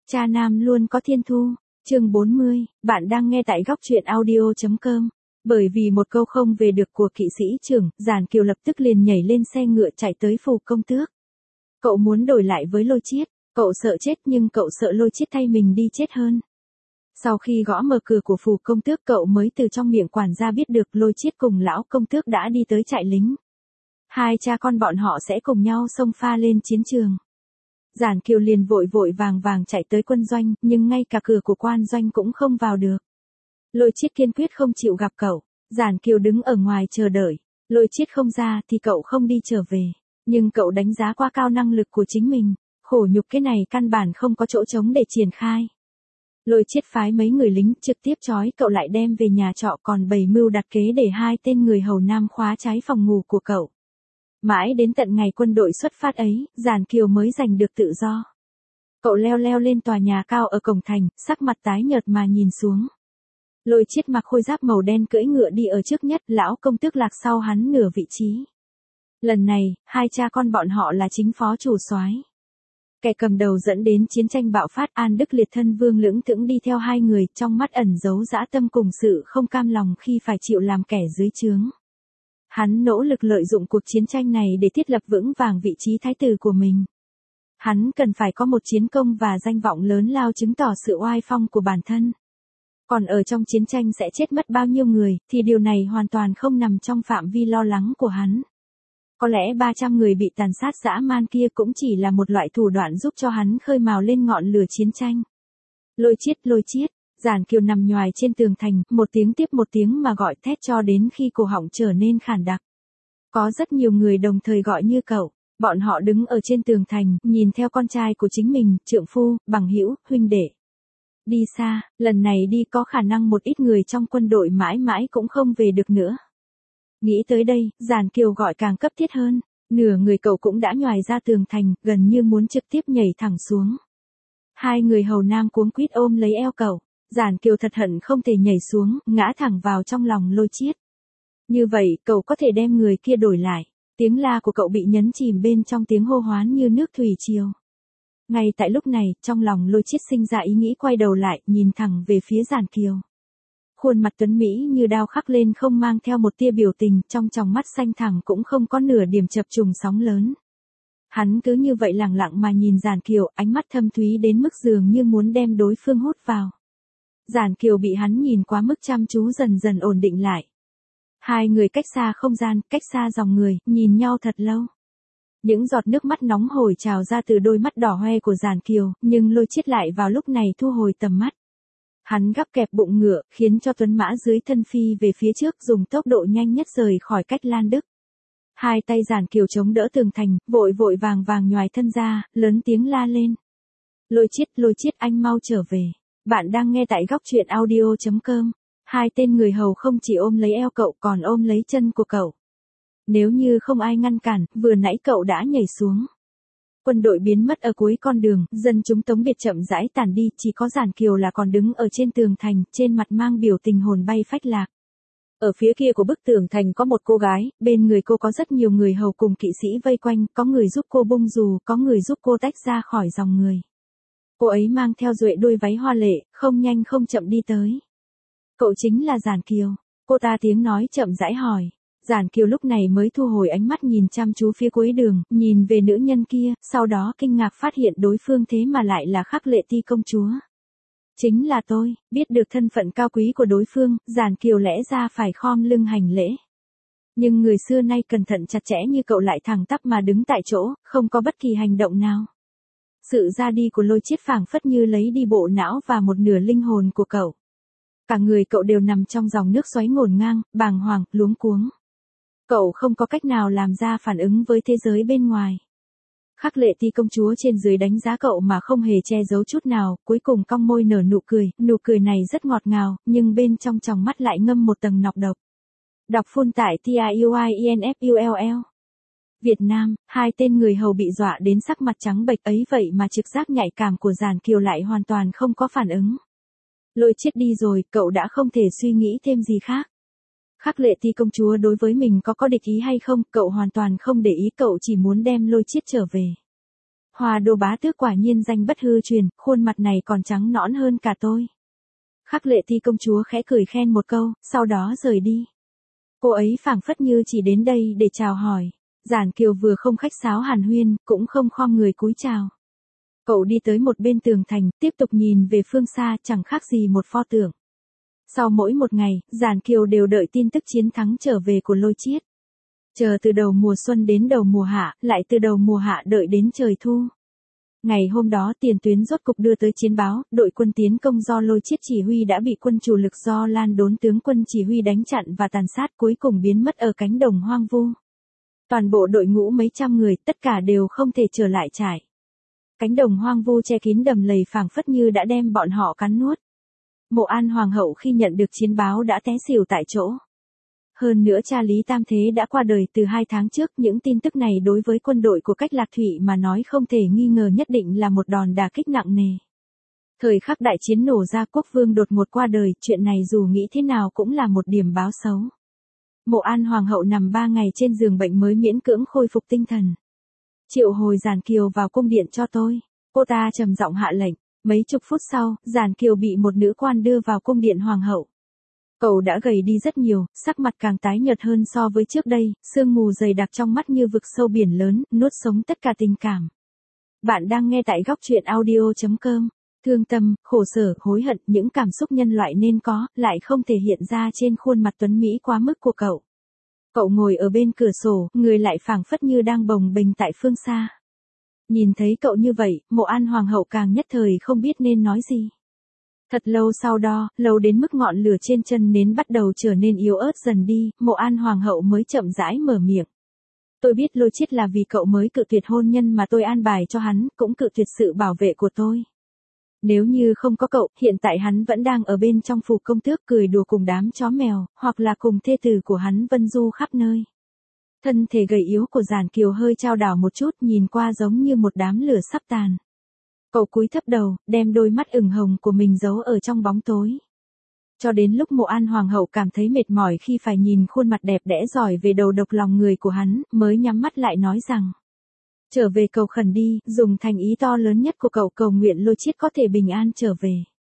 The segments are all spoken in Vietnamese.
Cha nam luôn có thiên thu, chương 40, bạn đang nghe tại góc truyện audio.com. Bởi vì một câu không về được của kỵ sĩ trưởng, Giản Kiều lập tức liền nhảy lên xe ngựa chạy tới phủ công tước. Cậu muốn đổi lại với Lôi Chiết, cậu sợ chết nhưng cậu sợ Lôi Chiết thay mình đi chết hơn. Sau khi gõ mở cửa của phủ công tước cậu mới từ trong miệng quản gia biết được Lôi Chiết cùng lão công tước đã đi tới trại lính. Hai cha con bọn họ sẽ cùng nhau xông pha lên chiến trường. Giản Kiều liền vội vội vàng vàng chạy tới quân doanh, nhưng ngay cả cửa của quan doanh cũng không vào được. Lôi Chiết kiên quyết không chịu gặp cậu. Giản Kiều đứng ở ngoài chờ đợi. Lôi Chiết không ra thì cậu không đi trở về. Nhưng cậu đánh giá quá cao năng lực của chính mình. Khổ nhục cái này căn bản không có chỗ trống để triển khai. Lôi Chiết phái mấy người lính trực tiếp trói cậu lại đem về nhà trọ, còn bày mưu đặt kế để hai tên người hầu nam khóa trái phòng ngủ của cậu. Mãi đến tận ngày quân đội xuất phát ấy, Giản Kiều mới giành được tự do. Cậu leo lên tòa nhà cao ở cổng thành, sắc mặt tái nhợt mà nhìn xuống. Lôi Chiết mặc khôi giáp màu đen cưỡi ngựa đi ở trước nhất, lão công tước lạc sau hắn nửa vị trí. Lần này, hai cha con bọn họ là chính phó chủ soái. Kẻ cầm đầu dẫn đến chiến tranh bạo phát, An Đức Liệt thân vương lững thững đi theo hai người, trong mắt ẩn giấu dã tâm cùng sự không cam lòng khi phải chịu làm kẻ dưới trướng. Hắn nỗ lực lợi dụng cuộc chiến tranh này để thiết lập vững vàng vị trí thái tử của mình. Hắn cần phải có một chiến công và danh vọng lớn lao chứng tỏ sự oai phong của bản thân. Còn ở trong chiến tranh sẽ chết mất bao nhiêu người, thì điều này hoàn toàn không nằm trong phạm vi lo lắng của hắn. Có lẽ 300 người bị tàn sát dã man kia cũng chỉ là một loại thủ đoạn giúp cho hắn khơi mào lên ngọn lửa chiến tranh. Lôi Chiết. Giản Kiều nằm nhoài trên tường thành, một tiếng tiếp một tiếng mà gọi thét cho đến khi cổ họng trở nên khản đặc. Có rất nhiều người đồng thời gọi như cậu. Bọn họ đứng ở trên tường thành, nhìn theo con trai của chính mình, trượng phu, bằng hữu, huynh đệ. Đi xa, lần này đi có khả năng một ít người trong quân đội mãi mãi cũng không về được nữa. Nghĩ tới đây, Giản Kiều gọi càng cấp thiết hơn. Nửa người cậu cũng đã nhoài ra tường thành, gần như muốn trực tiếp nhảy thẳng xuống. Hai người hầu nam cuống quýt ôm lấy eo cậu. Giản Kiều thật hận không thể nhảy xuống, ngã thẳng vào trong lòng Lôi Chiết. Như vậy, cậu có thể đem người kia đổi lại. Tiếng la của cậu bị nhấn chìm bên trong tiếng hô hoán như nước thủy triều. Ngay tại lúc này, trong lòng Lôi Chiết sinh ra ý nghĩ quay đầu lại, nhìn thẳng về phía Giản Kiều. Khuôn mặt tuấn mỹ như đao khắc lên không mang theo một tia biểu tình, trong tròng mắt xanh thẳm cũng không có nửa điểm chập trùng sóng lớn. Hắn cứ như vậy lẳng lặng mà nhìn Giản Kiều, ánh mắt thâm thúy đến mức dường như muốn đem đối phương hút vào. Giản Kiều bị hắn nhìn quá mức chăm chú dần dần ổn định lại. Hai người cách xa không gian, cách xa dòng người, nhìn nhau thật lâu. Những giọt nước mắt nóng hổi trào ra từ đôi mắt đỏ hoe của Giản Kiều, nhưng Lôi Chiết lại vào lúc này thu hồi tầm mắt. Hắn gắp kẹp bụng ngựa, khiến cho tuấn mã dưới thân phi về phía trước, dùng tốc độ nhanh nhất rời khỏi Cách Lan Đức. Hai tay Giản Kiều chống đỡ tường thành, vội vội vàng vàng nhoài thân ra, lớn tiếng la lên. Lôi Chiết, anh mau trở về. Bạn đang nghe tại góc truyện audio.com. Hai tên người hầu không chỉ ôm lấy eo cậu còn ôm lấy chân của cậu. Nếu như không ai ngăn cản, vừa nãy cậu đã nhảy xuống. Quân đội biến mất ở cuối con đường, dân chúng tống biệt chậm rãi tản đi, chỉ có Giản Kiều là còn đứng ở trên tường thành, trên mặt mang biểu tình hồn bay phách lạc. Ở phía kia của bức tường thành có một cô gái, bên người cô có rất nhiều người hầu cùng kỵ sĩ vây quanh, có người giúp cô bung dù, có người giúp cô tách ra khỏi dòng người. Cô ấy mang theo duệ đuôi váy hoa lệ, không nhanh không chậm đi tới. Cậu chính là Giản Kiều. Cô ta tiếng nói chậm rãi hỏi. Giản Kiều lúc này mới thu hồi ánh mắt nhìn chăm chú phía cuối đường, nhìn về nữ nhân kia, sau đó kinh ngạc phát hiện đối phương thế mà lại là Khắc Lệ Ti công chúa. Chính là tôi. Biết được thân phận cao quý của đối phương, Giản Kiều lẽ ra phải khom lưng hành lễ. Nhưng người xưa nay cẩn thận chặt chẽ như cậu lại thẳng tắp mà đứng tại chỗ, không có bất kỳ hành động nào. Sự ra đi của Lôi Chiết phảng phất như lấy đi bộ não và một nửa linh hồn của cậu. Cả người cậu đều nằm trong dòng nước xoáy ngổn ngang, bàng hoàng, luống cuống. Cậu không có cách nào làm ra phản ứng với thế giới bên ngoài. Khắc Lệ Ti công chúa trên dưới đánh giá cậu mà không hề che giấu chút nào, cuối cùng cong môi nở nụ cười này rất ngọt ngào, nhưng bên trong tròng mắt lại ngâm một tầng nọc độc. Đọc phun tại TIUINFULL. Việt Nam, hai tên người hầu bị dọa đến sắc mặt trắng bệch ấy vậy mà trực giác nhạy cảm của Giản Kiều lại hoàn toàn không có phản ứng. Lôi Chiết đi rồi, cậu đã không thể suy nghĩ thêm gì khác. Khắc Lệ Ti công chúa đối với mình có địch ý hay không, cậu hoàn toàn không để ý, cậu chỉ muốn đem Lôi Chiết trở về. Hoa Đô bá tước quả nhiên danh bất hư truyền, khuôn mặt này còn trắng nõn hơn cả tôi. Khắc Lệ Ti công chúa khẽ cười khen một câu, sau đó rời đi. Cô ấy phảng phất như chỉ đến đây để chào hỏi. Giản Kiều vừa không khách sáo hàn huyên, cũng không khom người cúi chào. Cậu đi tới một bên tường thành, tiếp tục nhìn về phương xa, chẳng khác gì một pho tượng. Sau mỗi một ngày, Giản Kiều đều đợi tin tức chiến thắng trở về của Lôi Chiết. Chờ từ đầu mùa xuân đến đầu mùa hạ, lại từ đầu mùa hạ đợi đến trời thu. Ngày hôm đó tiền tuyến rốt cục đưa tới chiến báo, đội quân tiến công do Lôi Chiết chỉ huy đã bị quân chủ lực do Lan Đốn tướng quân chỉ huy đánh chặn và tàn sát, cuối cùng biến mất ở cánh đồng hoang vu. Toàn bộ đội ngũ mấy trăm người, tất cả đều không thể trở lại trại. Cánh đồng hoang vu che kín đầm lầy phảng phất như đã đem bọn họ cắn nuốt. Mộ An hoàng hậu khi nhận được chiến báo đã té xỉu tại chỗ. Hơn nữa cha Lý Tam Thế đã qua đời từ 2 tháng trước, những tin tức này đối với quân đội của Cách Lạc Thụy mà nói không thể nghi ngờ nhất định là một đòn đả kích nặng nề. Thời khắc đại chiến nổ ra, quốc vương đột ngột qua đời, chuyện này dù nghĩ thế nào cũng là một điểm báo xấu. Mộ An hoàng hậu nằm 3 ngày trên giường bệnh mới miễn cưỡng khôi phục tinh thần. Triệu hồi Giản Kiều vào cung điện cho tôi. Cô ta trầm giọng hạ lệnh. Mấy chục phút sau, Giản Kiều bị một nữ quan đưa vào cung điện hoàng hậu. Cậu đã gầy đi rất nhiều, sắc mặt càng tái nhợt hơn so với trước đây, sương mù dày đặc trong mắt như vực sâu biển lớn, nuốt sống tất cả tình cảm. Bạn đang nghe tại góc truyện audio.com. Thương tâm, khổ sở, hối hận, những cảm xúc nhân loại nên có, lại không thể hiện ra trên khuôn mặt tuấn mỹ quá mức của cậu. Cậu ngồi ở bên cửa sổ, người lại phảng phất như đang bồng bềnh tại phương xa. Nhìn thấy cậu như vậy, Mộ An hoàng hậu càng nhất thời không biết nên nói gì. Thật lâu sau đó, lâu đến mức ngọn lửa trên chân nến bắt đầu trở nên yếu ớt dần đi, Mộ An hoàng hậu mới chậm rãi mở miệng. Tôi biết Lôi Chiết là vì cậu mới cự tuyệt hôn nhân mà tôi an bài cho hắn, cũng cự tuyệt sự bảo vệ của tôi. Nếu như không có cậu, hiện tại hắn vẫn đang ở bên trong phủ công tước cười đùa cùng đám chó mèo, hoặc là cùng thê tử của hắn vân du khắp nơi. Thân thể gầy yếu của Giản Kiều hơi chao đảo một chút, nhìn qua giống như một đám lửa sắp tàn. Cậu cúi thấp đầu, đem đôi mắt ửng hồng của mình giấu ở trong bóng tối. Cho đến lúc Mộ An hoàng hậu cảm thấy mệt mỏi khi phải nhìn khuôn mặt đẹp đẽ giỏi về đầu độc lòng người của hắn, mới nhắm mắt lại nói rằng: trở về cầu khẩn đi, dùng thành ý to lớn nhất của cậu cầu nguyện Lôi Chiết có thể bình an trở về.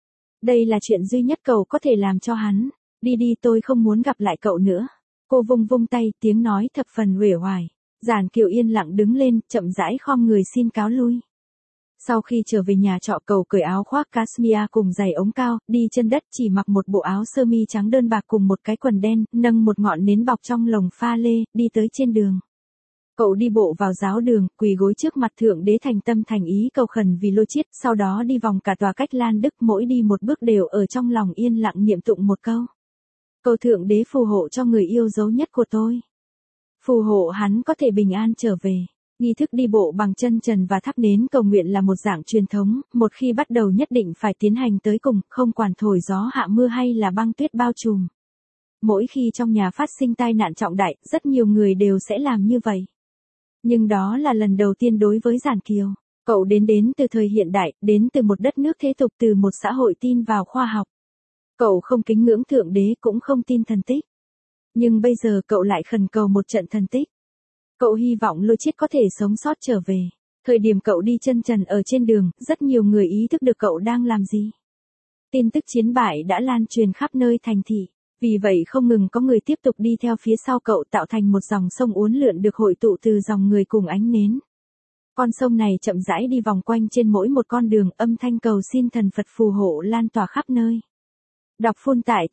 Đây là chuyện duy nhất cậu có thể làm cho hắn. Đi đi, tôi không muốn gặp lại cậu nữa. Cô vung vung tay, tiếng nói thập phần uể oải. Giản Kiều yên lặng đứng lên, chậm rãi khom người xin cáo lui. Sau khi trở về nhà trọ, cậu cởi áo khoác cashmere cùng giày ống cao, đi chân đất, chỉ mặc một bộ áo sơ mi trắng đơn bạc cùng một cái quần đen, nâng một ngọn nến bọc trong lồng pha lê, đi tới trên đường. Cậu đi bộ vào giáo đường, quỳ gối trước mặt Thượng Đế thành tâm thành ý cầu khẩn vì Lôi Chiết, sau đó đi vòng cả tòa Cách Lan Đức, mỗi đi một bước đều ở trong lòng yên lặng niệm tụng một câu. Cầu Thượng Đế phù hộ cho người yêu dấu nhất của tôi. Phù hộ hắn có thể bình an trở về. Nghi thức đi bộ bằng chân trần và thắp nến cầu nguyện là một dạng truyền thống, một khi bắt đầu nhất định phải tiến hành tới cùng, không quản thổi gió hạ mưa hay là băng tuyết bao trùm. Mỗi khi trong nhà phát sinh tai nạn trọng đại, rất nhiều người đều sẽ làm như vậy. Nhưng đó là lần đầu tiên đối với Giản Kiều. Cậu đến từ thời hiện đại, đến từ một đất nước thế tục, từ một xã hội tin vào khoa học. Cậu không kính ngưỡng Thượng Đế, cũng không tin thần tích. Nhưng bây giờ cậu lại khẩn cầu một trận thần tích. Cậu hy vọng Lôi Chiết có thể sống sót trở về. Thời điểm cậu đi chân trần ở trên đường, rất nhiều người ý thức được cậu đang làm gì. Tin tức chiến bại đã lan truyền khắp nơi thành thị. Vì vậy không ngừng có người tiếp tục đi theo phía sau cậu, tạo thành một dòng sông uốn lượn được hội tụ từ dòng người cùng ánh nến. Con sông này chậm rãi đi vòng quanh trên mỗi một con đường, âm thanh cầu xin thần Phật phù hộ lan tỏa khắp nơi. Đọc phun tải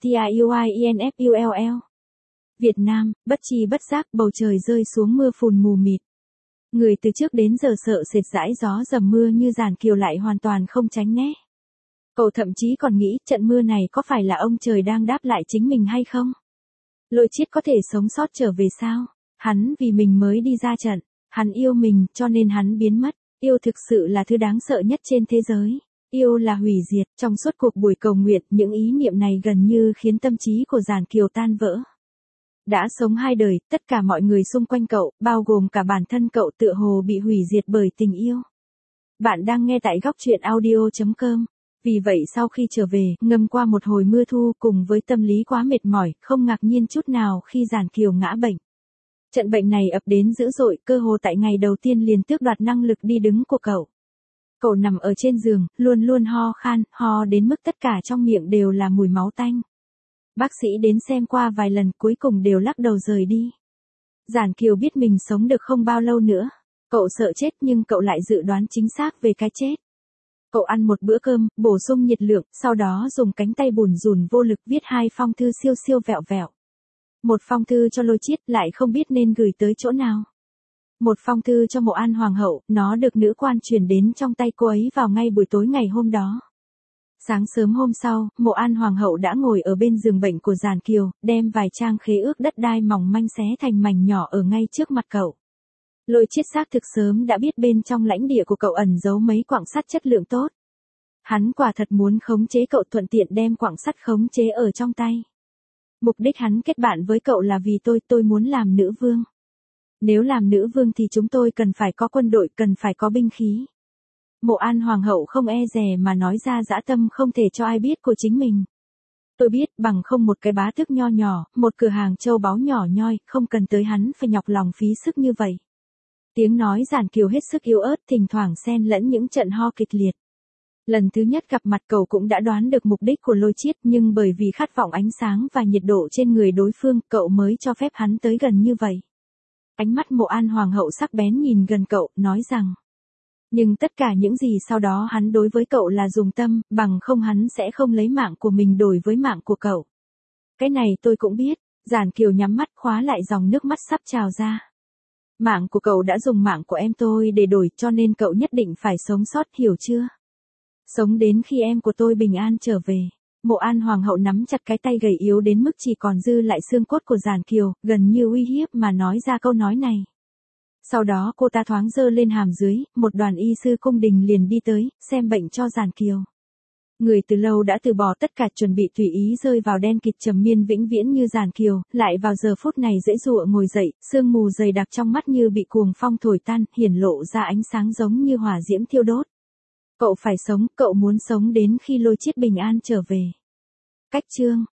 TIUINFULL. Việt Nam, bất chi bất giác bầu trời rơi xuống mưa phùn mù mịt. Người từ trước đến giờ sợ sệt dãi gió dầm mưa như Giản Kiều lại hoàn toàn không tránh né. Cậu thậm chí còn nghĩ trận mưa này có phải là ông trời đang đáp lại chính mình hay không? Lôi Chiết có thể sống sót trở về sao? Hắn vì mình mới đi ra trận. Hắn yêu mình cho nên hắn biến mất. Yêu thực sự là thứ đáng sợ nhất trên thế giới. Yêu là hủy diệt. Trong suốt cuộc buổi cầu nguyện, những ý niệm này gần như khiến tâm trí của Giản Kiều tan vỡ. Đã sống 2 đời, tất cả mọi người xung quanh cậu, bao gồm cả bản thân cậu, tựa hồ bị hủy diệt bởi tình yêu. Bạn đang nghe tại góc truyện audio.com. Vì vậy sau khi trở về, ngâm qua một hồi mưa thu cùng với tâm lý quá mệt mỏi, không ngạc nhiên chút nào khi Giản Kiều ngã bệnh. Trận bệnh này ập đến dữ dội, cơ hồ tại ngày đầu tiên liền tước đoạt năng lực đi đứng của cậu. Cậu nằm ở trên giường, luôn luôn ho khan, ho đến mức tất cả trong miệng đều là mùi máu tanh. Bác sĩ đến xem qua vài lần cuối cùng đều lắc đầu rời đi. Giản Kiều biết mình sống được không bao lâu nữa. Cậu sợ chết nhưng cậu lại dự đoán chính xác về cái chết. Cậu ăn một bữa cơm, bổ sung nhiệt lượng, sau đó dùng cánh tay bùn rùn vô lực viết 2 phong thư siêu siêu vẹo vẹo. Một phong thư cho Lôi Chiết, lại không biết nên gửi tới chỗ nào. Một phong thư cho Mộ An Hoàng hậu, nó được nữ quan truyền đến trong tay cô ấy vào ngay buổi tối ngày hôm đó. Sáng sớm hôm sau, Mộ An Hoàng hậu đã ngồi ở bên giường bệnh của Giản Kiều, đem vài trang khế ước đất đai mỏng manh xé thành mảnh nhỏ ở ngay trước mặt cậu. Lôi Chiết xác thực sớm đã biết bên trong lãnh địa của cậu ẩn giấu mấy quặng sắt chất lượng tốt. Hắn quả thật muốn khống chế cậu, thuận tiện đem quặng sắt khống chế ở trong tay. Mục đích hắn kết bạn với cậu là vì tôi muốn làm nữ vương. Nếu làm nữ vương thì chúng tôi cần phải có quân đội, cần phải có binh khí. Mộ An Hoàng hậu không e dè mà nói ra dã tâm không thể cho ai biết của chính mình. Tôi biết bằng không một cái bá tước nho nhỏ, một cửa hàng châu báu nhỏ nhoi, không cần tới hắn phải nhọc lòng phí sức như vậy. Tiếng nói Giản Kiều hết sức yếu ớt, thỉnh thoảng xen lẫn những trận ho kịch liệt. Lần thứ nhất gặp mặt cậu cũng đã đoán được mục đích của Lôi Chiết, nhưng bởi vì khát vọng ánh sáng và nhiệt độ trên người đối phương, cậu mới cho phép hắn tới gần như vậy. Ánh mắt Mộ An Hoàng hậu sắc bén nhìn gần cậu, nói rằng. Nhưng tất cả những gì sau đó hắn đối với cậu là dùng tâm, bằng không hắn sẽ không lấy mạng của mình đổi với mạng của cậu. Cái này tôi cũng biết. Giản Kiều nhắm mắt khóa lại dòng nước mắt sắp trào ra. Mạng của cậu đã dùng mạng của em tôi để đổi, cho nên cậu nhất định phải sống sót, hiểu chưa? Sống đến khi em của tôi bình an trở về. Mộ An Hoàng hậu nắm chặt cái tay gầy yếu đến mức chỉ còn dư lại xương cốt của Giản Kiều, gần như uy hiếp mà nói ra câu nói này. Sau đó cô ta thoáng giơ lên hàm dưới, một đoàn y sư cung đình liền đi tới, xem bệnh cho Giản Kiều. Người từ lâu đã từ bỏ tất cả chuẩn bị tùy ý rơi vào đen kịt trầm miên vĩnh viễn như Giản Kiều, lại vào giờ phút này dễ dụa ngồi dậy, sương mù dày đặc trong mắt như bị cuồng phong thổi tan, hiển lộ ra ánh sáng giống như hỏa diễm thiêu đốt. Cậu phải sống, cậu muốn sống đến khi Lôi Chiết bình an trở về. Cách chương